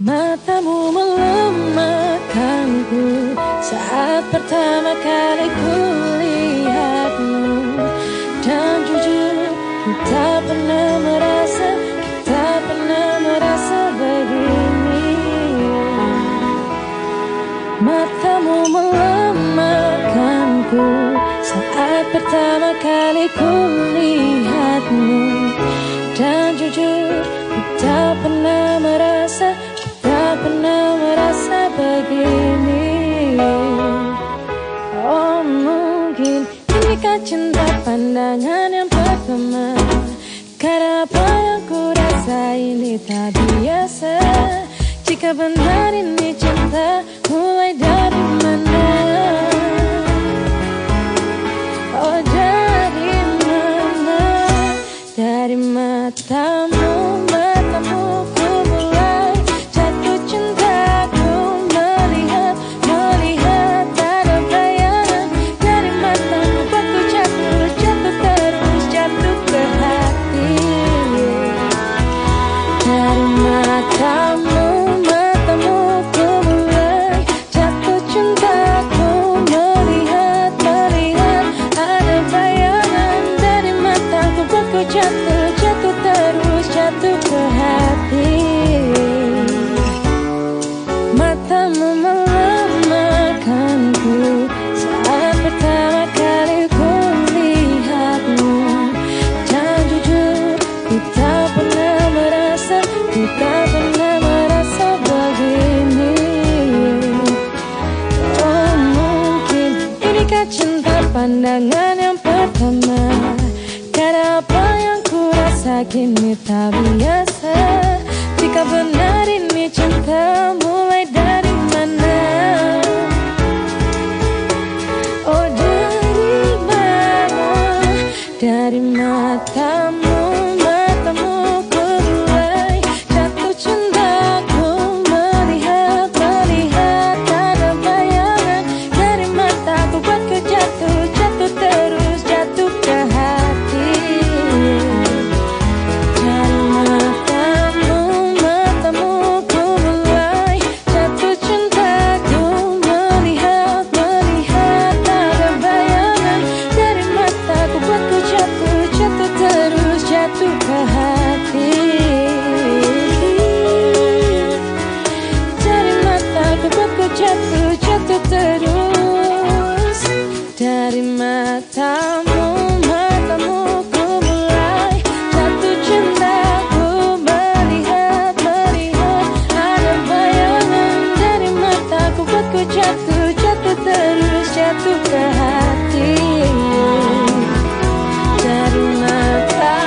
Matamu melemahkanku saat pertama kali kulihatmu. Dan jujur, ku tak pernah merasa begini. Matamu melemahkanku saat pertama kali kulihatmu. Dan jujur, ku tak pernah merasa begini. Oh, mungkin inikah cinta pandangan yang pertama, karena apa yang ku rasa ini tak biasa. Jika benar ini cinta, mulai dari mana? Oh, dari mana? Dari matamu ku mulai jatuh cinta. Ku melihat ada bayangan dari matamu, buatku jatuh terus jatuh ke hati. Dari matamu ku mulai jatuh cinta. Ku melihat ada bayangan dari mataku, buatku jatuh terus jatuh ke hati. Matamu melemahkanku saat pertama kali kulihatmu. Dan jujur, ku tak pernah merasa begini. Oh, mungkin inikah cinta pandangan yang pertama, karena apa yang ku rasa kini tak biasa. Jika benar ini cinta, mulai dari mana? Oh, dari mana? Dari matamu ku mulai jatuh cinta. Ku melihat ada bayangan dari mataku, buatku jatuh terus jatuh ke hati. Dari matamu ku mulai jatuh cinta. Ku melihat ada bayangan dari mataku, buatku jatuh terus jatuh ke hati. Dari mataku buatku jatuh terus. Dari matamu ku mulai jatuh cinta. Ku melihat ada bayangan dari mataku, buatku jatuh terus jatuh ke hati. Dari mata